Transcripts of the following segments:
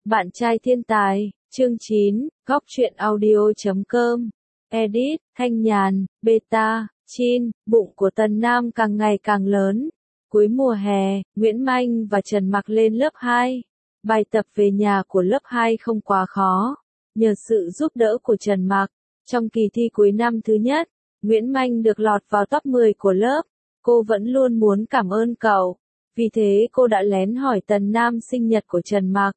Bạn trai thiên tài, chương 9, góc truyện audio.com. Edit, Thanh Nhàn, Beta, Chin, bụng của Tần Nam càng ngày càng lớn. Cuối mùa hè, Nguyễn Manh và Trần Mặc lên lớp 2. Bài tập về nhà của lớp 2 không quá khó. Nhờ sự giúp đỡ của Trần Mặc, trong kỳ thi cuối năm thứ nhất, Nguyễn Manh được lọt vào top 10 của lớp. Cô vẫn luôn muốn cảm ơn cậu. Vì thế cô đã lén hỏi Tần Nam sinh nhật của Trần Mặc.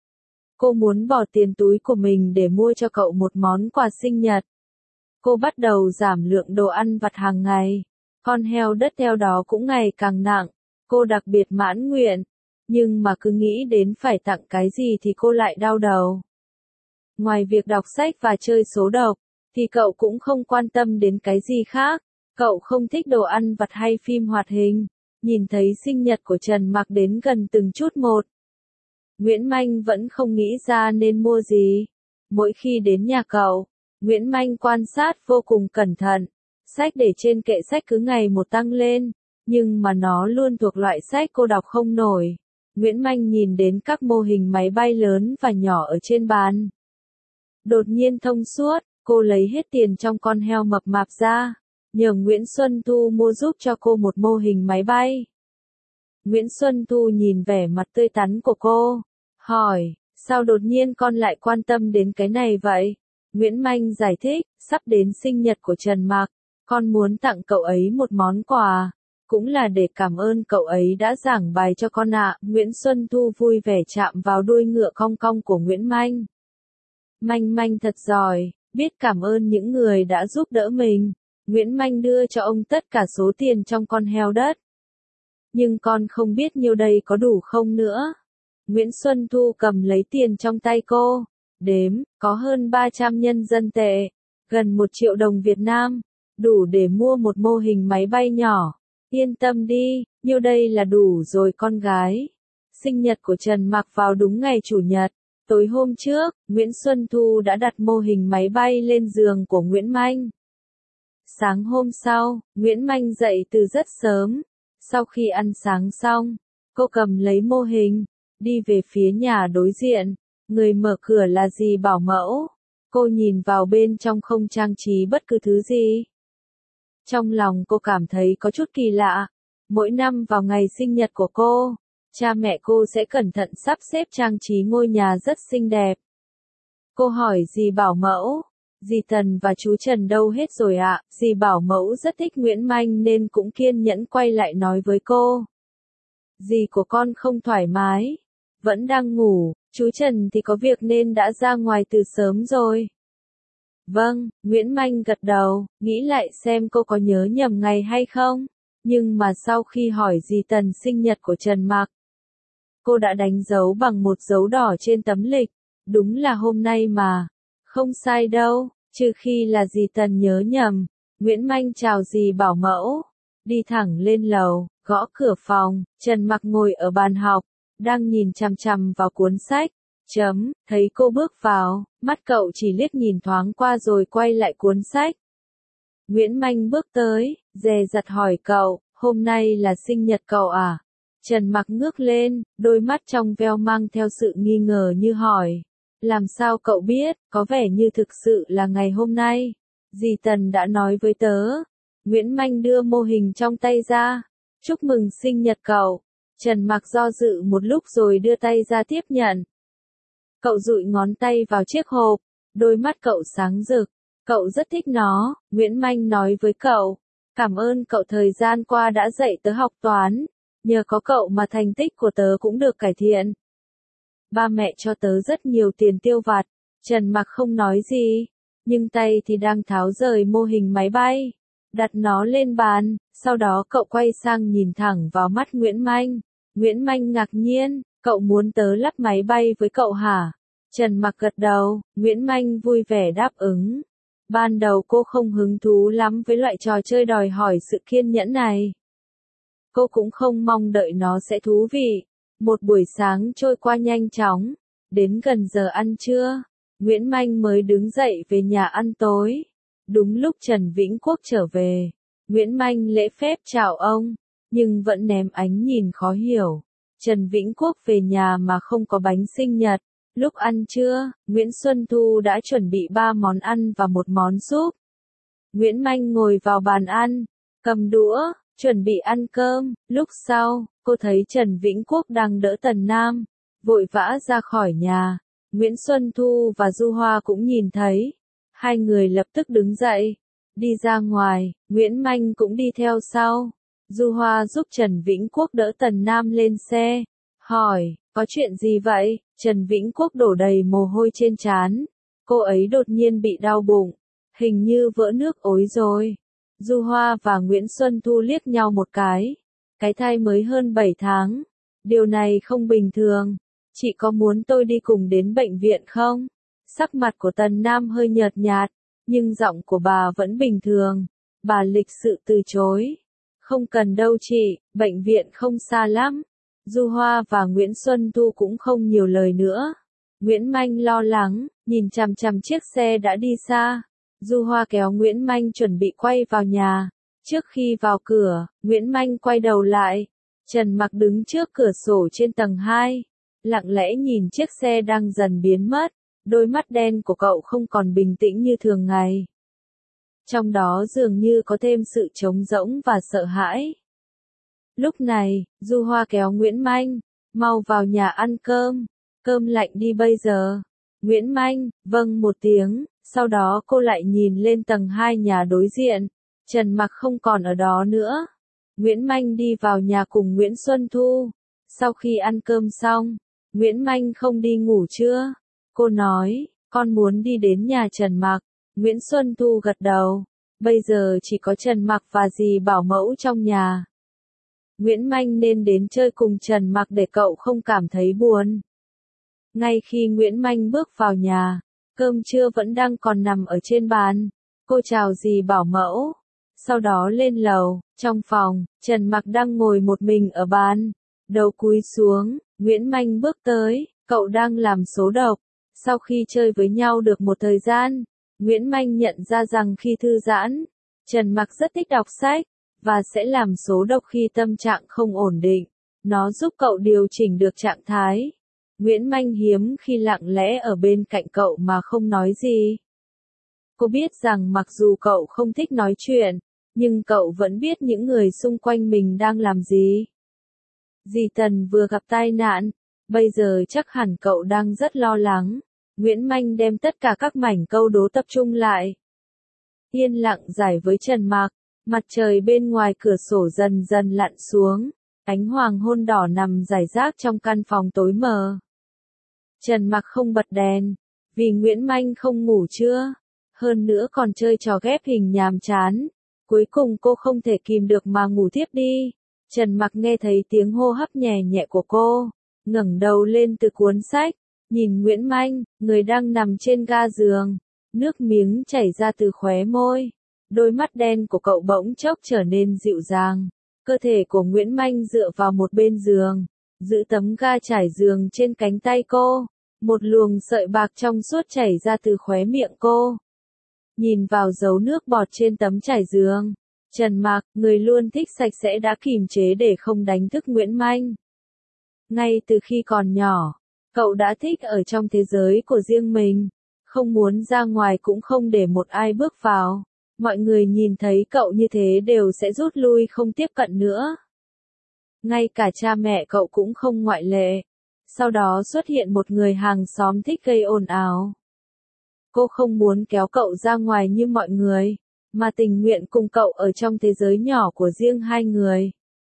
Cô muốn bỏ tiền túi của mình để mua cho cậu một món quà sinh nhật. Cô bắt đầu giảm lượng đồ ăn vặt hàng ngày. Con heo đất theo đó cũng ngày càng nặng. Cô đặc biệt mãn nguyện. Nhưng mà cứ nghĩ đến phải tặng cái gì thì cô lại đau đầu. Ngoài việc đọc sách và chơi số độc, thì cậu cũng không quan tâm đến cái gì khác. Cậu không thích đồ ăn vặt hay phim hoạt hình. Nhìn thấy sinh nhật của Trần Mặc đến gần từng chút một. Nguyễn Manh vẫn không nghĩ ra nên mua gì. Mỗi khi đến nhà cậu, Nguyễn Manh quan sát vô cùng cẩn thận. Sách để trên kệ sách cứ ngày một tăng lên, nhưng mà nó luôn thuộc loại sách cô đọc không nổi. Nguyễn Manh nhìn đến các mô hình máy bay lớn và nhỏ ở trên bàn. Đột nhiên thông suốt, cô lấy hết tiền trong con heo mập mạp ra, nhờ Nguyễn Xuân Thu mua giúp cho cô một mô hình máy bay. Nguyễn Xuân Thu nhìn vẻ mặt tươi tắn của cô, hỏi, sao đột nhiên con lại quan tâm đến cái này vậy? Nguyễn Manh giải thích, sắp đến sinh nhật của Trần Mặc, con muốn tặng cậu ấy một món quà, cũng là để cảm ơn cậu ấy đã giảng bài cho con ạ. Nguyễn Xuân Thu vui vẻ chạm vào đuôi ngựa cong cong của Nguyễn Manh. Manh Manh thật giỏi, biết cảm ơn những người đã giúp đỡ mình. Nguyễn Manh đưa cho ông tất cả số tiền trong con heo đất. Nhưng con không biết nhiêu đây có đủ không nữa. Nguyễn Xuân Thu cầm lấy tiền trong tay cô, đếm, có hơn 300 nhân dân tệ, gần 1 triệu đồng Việt Nam, đủ để mua một mô hình máy bay nhỏ. Yên tâm đi, nhiêu đây là đủ rồi con gái. Sinh nhật của Trần Mặc vào đúng ngày Chủ nhật. Tối hôm trước, Nguyễn Xuân Thu đã đặt mô hình máy bay lên giường của Nguyễn Manh. Sáng hôm sau, Nguyễn Manh dậy từ rất sớm. Sau khi ăn sáng xong, cô cầm lấy mô hình, đi về phía nhà đối diện. Người mở cửa là dì Bảo Mẫu. Cô nhìn vào bên trong không trang trí bất cứ thứ gì. Trong lòng cô cảm thấy có chút kỳ lạ. Mỗi năm vào ngày sinh nhật của cô, cha mẹ cô sẽ cẩn thận sắp xếp trang trí ngôi nhà rất xinh đẹp. Cô hỏi dì Bảo Mẫu, dì Tần và chú Trần đâu hết rồi ạ? Dì Bảo Mẫu rất thích Nguyễn Manh nên cũng kiên nhẫn quay lại nói với cô. Dì của con không thoải mái, vẫn đang ngủ, chú Trần thì có việc nên đã ra ngoài từ sớm rồi. Vâng, Nguyễn Manh gật đầu, nghĩ lại xem cô có nhớ nhầm ngày hay không. Nhưng mà sau khi hỏi dì Tần sinh nhật của Trần Mặc, cô đã đánh dấu bằng một dấu đỏ trên tấm lịch. Đúng là hôm nay mà. Không sai đâu, trừ khi là dì Tần nhớ nhầm. Nguyễn Manh chào dì Bảo Mẫu, đi thẳng lên lầu, gõ cửa phòng. Trần Mặc ngồi ở bàn học, đang nhìn chằm chằm vào cuốn sách. Thấy cô bước vào, mắt cậu chỉ liếc nhìn thoáng qua rồi quay lại cuốn sách. Nguyễn Manh bước tới, dè dặt hỏi cậu, hôm nay là sinh nhật cậu à? Trần Mặc ngước lên, đôi mắt trong veo mang theo sự nghi ngờ như hỏi. Làm sao cậu biết, có vẻ như thực sự là ngày hôm nay. Dì Tần đã nói với tớ. Nguyễn Manh đưa mô hình trong tay ra. Chúc mừng sinh nhật cậu. Trần Mặc do dự một lúc rồi đưa tay ra tiếp nhận. Cậu dụi ngón tay vào chiếc hộp, đôi mắt cậu sáng rực. Cậu rất thích nó, Nguyễn Manh nói với cậu. Cảm ơn cậu thời gian qua đã dạy tớ học toán. Nhờ có cậu mà thành tích của tớ cũng được cải thiện. Ba mẹ cho tớ rất nhiều tiền tiêu vặt. Trần Mặc không nói gì, nhưng tay thì đang tháo rời mô hình máy bay, đặt nó lên bàn. Sau đó cậu quay sang nhìn thẳng vào mắt Nguyễn Manh. Nguyễn Manh ngạc nhiên, cậu muốn tớ lắp máy bay với cậu hả? Trần Mặc gật đầu, Nguyễn Manh vui vẻ đáp ứng. Ban đầu cô không hứng thú lắm với loại trò chơi đòi hỏi sự kiên nhẫn này. Cô cũng không mong đợi nó sẽ thú vị. Một buổi sáng trôi qua nhanh chóng. Đến gần giờ ăn trưa, Nguyễn Manh mới đứng dậy về nhà ăn tối. Đúng lúc Trần Vĩnh Quốc trở về, Nguyễn Manh lễ phép chào ông, nhưng vẫn ném ánh nhìn khó hiểu. Trần Vĩnh Quốc về nhà mà không có bánh sinh nhật, Lúc ăn trưa, Nguyễn Xuân Thu đã chuẩn bị 3 món ăn và một món súp. Nguyễn Manh ngồi vào bàn ăn, cầm đũa, chuẩn bị ăn cơm. Lúc sau, cô thấy Trần Vĩnh Quốc đang đỡ Tần Nam, vội vã ra khỏi nhà. Nguyễn Xuân Thu và Du Hoa cũng nhìn thấy. Hai người lập tức đứng dậy, đi ra ngoài. Nguyễn Manh cũng đi theo sau. Du Hoa giúp Trần Vĩnh Quốc đỡ Tần Nam lên xe, hỏi, có chuyện gì vậy? Trần Vĩnh Quốc đổ đầy mồ hôi trên trán. Cô ấy đột nhiên bị đau bụng, hình như vỡ nước ối rồi. Du Hoa và Nguyễn Xuân Thu liếc nhau một cái. Cái thai mới hơn 7 tháng. Điều này không bình thường. Chị có muốn tôi đi cùng đến bệnh viện không? Sắc mặt của Tần Nam hơi nhợt nhạt, nhưng giọng của bà vẫn bình thường. Bà lịch sự từ chối. Không cần đâu chị, bệnh viện không xa lắm. Du Hoa và Nguyễn Xuân Thu cũng không nhiều lời nữa. Nguyễn Manh lo lắng, nhìn chằm chằm chiếc xe đã đi xa. Du Hoa kéo Nguyễn Manh chuẩn bị quay vào nhà. Trước khi vào cửa, Nguyễn Manh quay đầu lại. Trần Mặc đứng trước cửa sổ trên tầng 2, lặng lẽ nhìn chiếc xe đang dần biến mất. Đôi mắt đen của cậu không còn bình tĩnh như thường ngày. Trong đó dường như có thêm sự trống rỗng và sợ hãi. Lúc này, Du Hoa kéo Nguyễn Manh, mau vào nhà ăn cơm. Cơm lạnh đi bây giờ. Nguyễn Manh, vâng một tiếng, sau đó cô lại nhìn lên tầng 2 nhà đối diện. Trần Mặc không còn ở đó nữa. Nguyễn Manh đi vào nhà cùng Nguyễn Xuân Thu. Sau khi ăn cơm xong, Nguyễn Manh không đi ngủ chưa? Cô nói, con muốn đi đến nhà Trần Mặc. Nguyễn Xuân Thu gật đầu. Bây giờ chỉ có Trần Mặc và dì bảo mẫu trong nhà. Nguyễn Manh nên đến chơi cùng Trần Mặc để cậu không cảm thấy buồn. Ngay khi Nguyễn Manh bước vào nhà, cơm trưa vẫn đang còn nằm ở trên bàn. Cô chào dì bảo mẫu. Sau đó lên lầu, trong phòng, Trần Mặc đang ngồi một mình ở bàn. Đầu cúi xuống, Nguyễn Manh bước tới, cậu đang làm số độc. Sau khi chơi với nhau được một thời gian, Nguyễn Manh nhận ra rằng khi thư giãn, Trần Mặc rất thích đọc sách, và sẽ làm số độc khi tâm trạng không ổn định. Nó giúp cậu điều chỉnh được trạng thái. Nguyễn Manh hiếm khi lặng lẽ ở bên cạnh cậu mà không nói gì. Cô biết rằng mặc dù cậu không thích nói chuyện, nhưng cậu vẫn biết những người xung quanh mình đang làm gì. Dì Tần vừa gặp tai nạn, bây giờ chắc hẳn cậu đang rất lo lắng. Nguyễn Manh đem tất cả các mảnh câu đố tập trung lại. Yên lặng giải với Trần Mặc, mặt trời bên ngoài cửa sổ dần dần lặn xuống, ánh hoàng hôn đỏ nằm rải rác trong căn phòng tối mờ. Trần Mặc không bật đèn, vì Nguyễn Manh không ngủ trưa, hơn nữa còn chơi trò ghép hình nhàm chán. Cuối cùng cô không thể kìm được mà ngủ thiếp đi. Trần Mặc nghe thấy tiếng hô hấp nhẹ nhẹ của cô, ngẩng đầu lên từ cuốn sách, nhìn Nguyễn Manh, người đang nằm trên ga giường, nước miếng chảy ra từ khóe môi. Đôi mắt đen của cậu bỗng chốc trở nên dịu dàng. Cơ thể của Nguyễn Manh dựa vào một bên giường, giữ tấm ga trải giường trên cánh tay cô. Một luồng sợi bạc trong suốt chảy ra từ khóe miệng cô. Nhìn vào dấu nước bọt trên tấm trải giường, Trần Mặc, người luôn thích sạch sẽ đã kìm chế để không đánh thức Nguyễn Manh. Ngay từ khi còn nhỏ, cậu đã thích ở trong thế giới của riêng mình, không muốn ra ngoài cũng không để một ai bước vào. Mọi người nhìn thấy cậu như thế đều sẽ rút lui không tiếp cận nữa. Ngay cả cha mẹ cậu cũng không ngoại lệ. Sau đó xuất hiện một người hàng xóm thích gây ồn ào. Cô không muốn kéo cậu ra ngoài như mọi người, mà tình nguyện cùng cậu ở trong thế giới nhỏ của riêng hai người.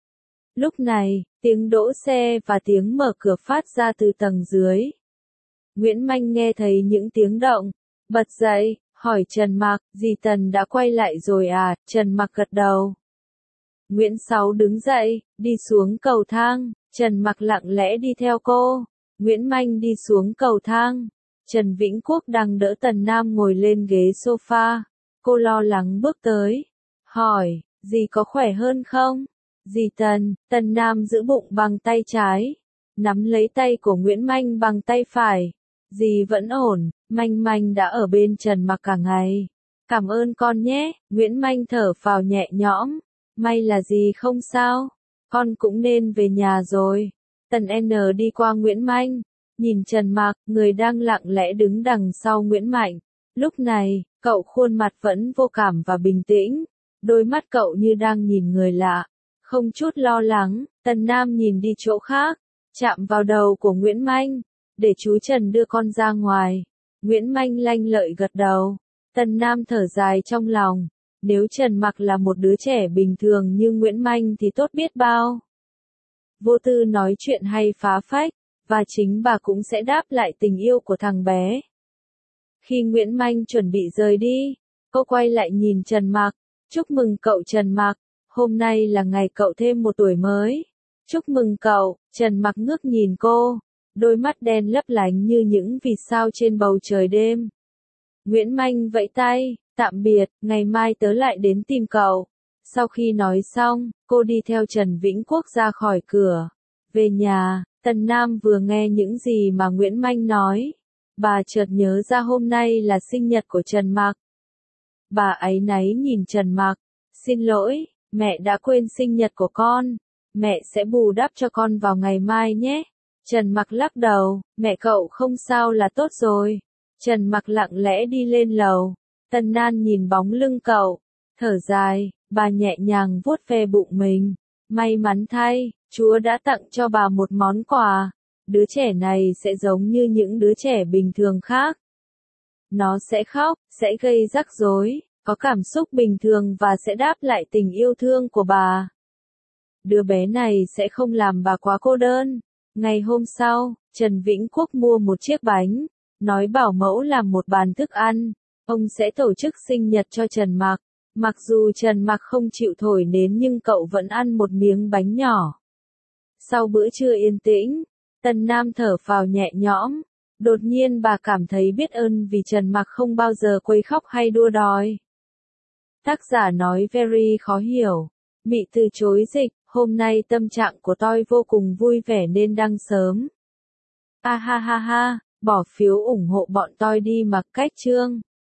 Lúc này, tiếng đỗ xe và tiếng mở cửa phát ra từ tầng dưới. Nguyễn Manh nghe thấy những tiếng động, bật dậy, hỏi Trần Mặc, dì Tần đã quay lại rồi à? Trần Mặc gật đầu. Nguyễn Sáu đứng dậy, đi xuống cầu thang, Trần Mặc lặng lẽ đi theo cô. Nguyễn Manh đi xuống cầu thang. Trần Vĩnh Quốc đang đỡ Tần Nam ngồi lên ghế sofa. Cô lo lắng bước tới, hỏi, dì có khỏe hơn không? Dì Tần, Tần Nam giữ bụng bằng tay trái, nắm lấy tay của Nguyễn Manh bằng tay phải. Dì vẫn ổn, Manh Manh đã ở bên Trần Mặc cả ngày. Cảm ơn con nhé, Nguyễn Manh thở phào nhẹ nhõm. May là dì không sao, con cũng nên về nhà rồi. Tần N đi qua Nguyễn Manh, nhìn Trần Mặc, người đang lặng lẽ đứng đằng sau Nguyễn Mạnh. Lúc này, cậu khuôn mặt vẫn vô cảm và bình tĩnh, đôi mắt cậu như đang nhìn người lạ, không chút lo lắng. Tần Nam nhìn đi chỗ khác, chạm vào đầu của Nguyễn Manh, để chú Trần đưa con ra ngoài. Nguyễn Manh lanh lợi gật đầu. Tần Nam thở dài trong lòng, nếu Trần Mặc là một đứa trẻ bình thường như Nguyễn Manh thì tốt biết bao. Vô tư nói chuyện hay phá phách, và chính bà cũng sẽ đáp lại tình yêu của thằng bé. Khi Nguyễn Manh chuẩn bị rời đi, cô quay lại nhìn Trần Mặc. Chúc mừng cậu Trần Mặc, hôm nay là ngày cậu thêm một tuổi mới. Chúc mừng cậu. Trần Mặc ngước nhìn cô, đôi mắt đen lấp lánh như những vì sao trên bầu trời đêm. Nguyễn Manh vẫy tay, tạm biệt, ngày mai tớ lại đến tìm cậu. Sau khi nói xong, cô đi theo Trần Vĩnh Quốc ra khỏi cửa. Về nhà, Tần Nam vừa nghe những gì mà Nguyễn Manh nói. Bà chợt nhớ ra hôm nay là sinh nhật của Trần Mặc. Bà áy náy nhìn Trần Mặc. Xin lỗi, mẹ đã quên sinh nhật của con. Mẹ sẽ bù đắp cho con vào ngày mai nhé. Trần Mặc lắc đầu, mẹ cậu không sao là tốt rồi. Trần Mặc lặng lẽ đi lên lầu. Tần Nan nhìn bóng lưng cậu, thở dài, bà nhẹ nhàng vuốt ve bụng mình. May mắn thay, Chúa đã tặng cho bà một món quà. Đứa trẻ này sẽ giống như những đứa trẻ bình thường khác. Nó sẽ khóc, sẽ gây rắc rối, có cảm xúc bình thường và sẽ đáp lại tình yêu thương của bà. Đứa bé này sẽ không làm bà quá cô đơn. Ngày hôm sau, Trần Vĩnh Quốc mua một chiếc bánh, nói bảo mẫu làm một bàn thức ăn. Ông sẽ tổ chức sinh nhật cho Trần Mặc. Mặc dù Trần Mặc không chịu thổi nến nhưng cậu vẫn ăn một miếng bánh nhỏ. Sau bữa trưa yên tĩnh, Tần Nam thở phào nhẹ nhõm. Đột nhiên bà cảm thấy biết ơn vì Trần Mặc không bao giờ quấy khóc hay đua đòi. Tác giả nói very khó hiểu. Bị từ chối dịch, hôm nay tâm trạng của tôi vô cùng vui vẻ nên đăng sớm. Ha ha ha ha, bỏ phiếu ủng hộ bọn tôi đi mặc cách chương.